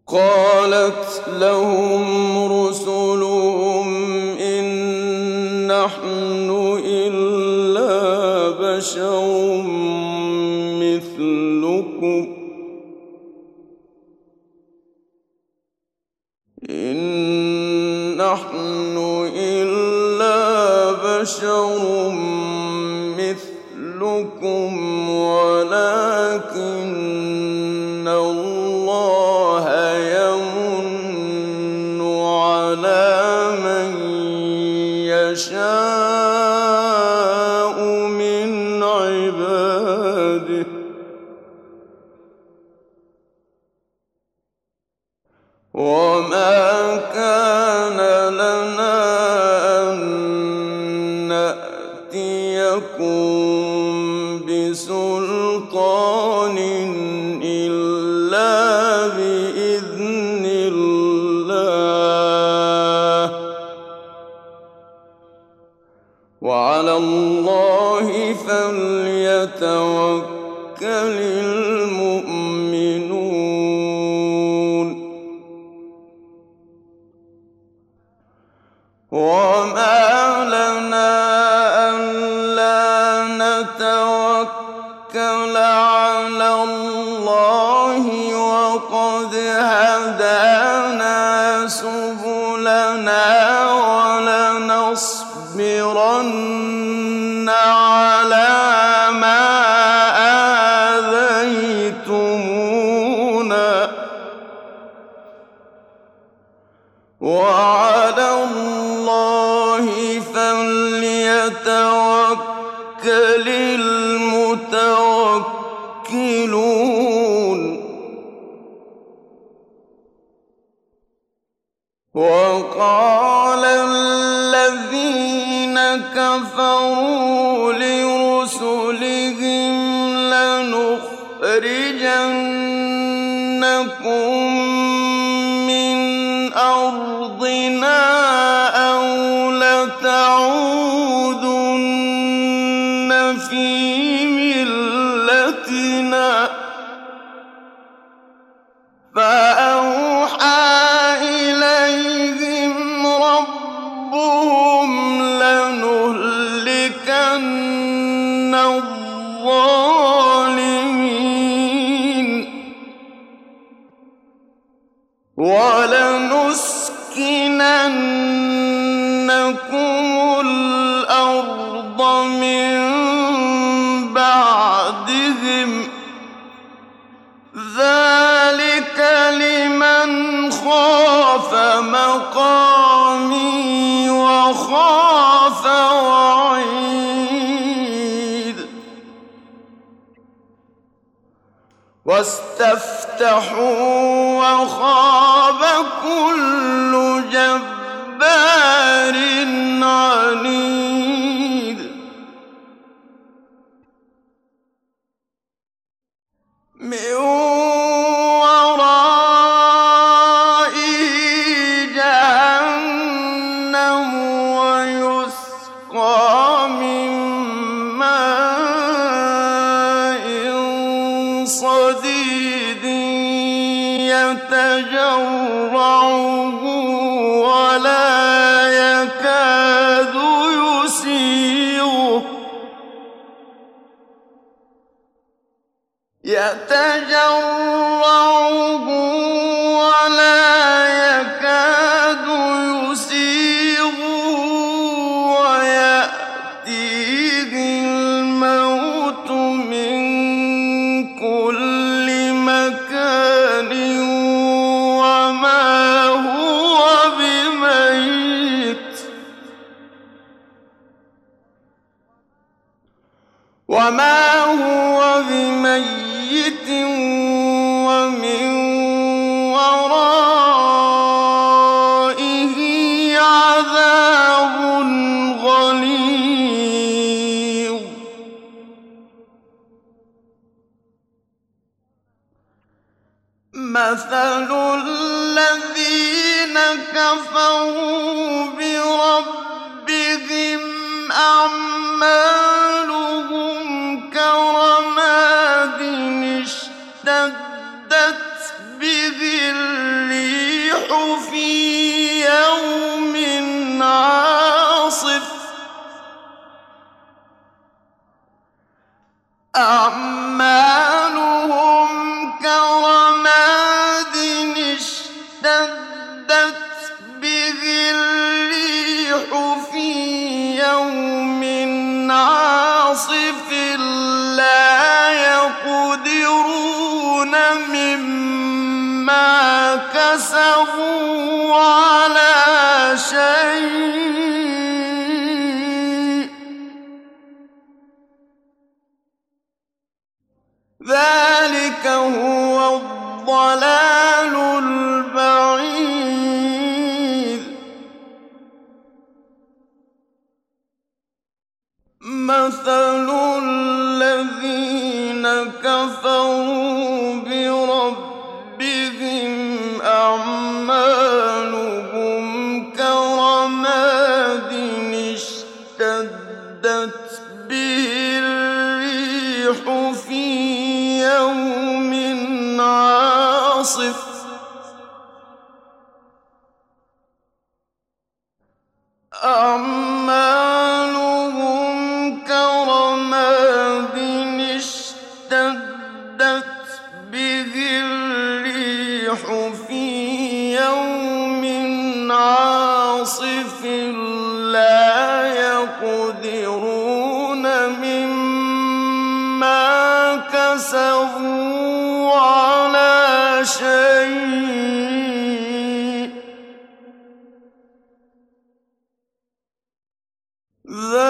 قالت لهم رسلهم إن نحن إلا بشر مثلكم ولكن الله يمن على من يشاء من عباده وما كان لنا أن نأتيكم بسلطان إلا بإذن الله وعلى الله فليتوكل المؤمنون وما لنا ألا نتوكل على الله وقد هدانا سبلنا ولنصبرن على ما آذيتمونا وعلى الله فليتوكل المتوكلون وقال الذين كفروا لرسلهم لنخرجنكم من أرضنا أو لتعودن في ملتنا فأوحى إليهم ربهم لنهلكن الظالمين ولنسكننكم الأرض من بعدهم ذلك لمن خاف مقامي وخاف وعيد واستفتحوا وخاب كل جبار عنيد من ورائه جهنم ويسقى من ماء صديد يتجرعه ولا يكاد يسيغه ولا يكاد يسيغه ويأتيه الموت من كل مكان وما هو بميت ومن ورائه عذاب غليظ مثل الذين كفروا بربهم أعمالهم كرماد اشتدت به في يوم عاصف أعمالهم كرماد اشتدت به الريح في يوم عاصف لا يقدرون مما كسبوا على شيء ذلك هو الضلال البعيد مثل الذين كفروا بربهم أعمالهم كرماد اشتدت به الريح في يوم عاصف أعمالهم كرماد اشتدت به الريح في يوم عاصف لا يقدرون مما كسبوا على شيء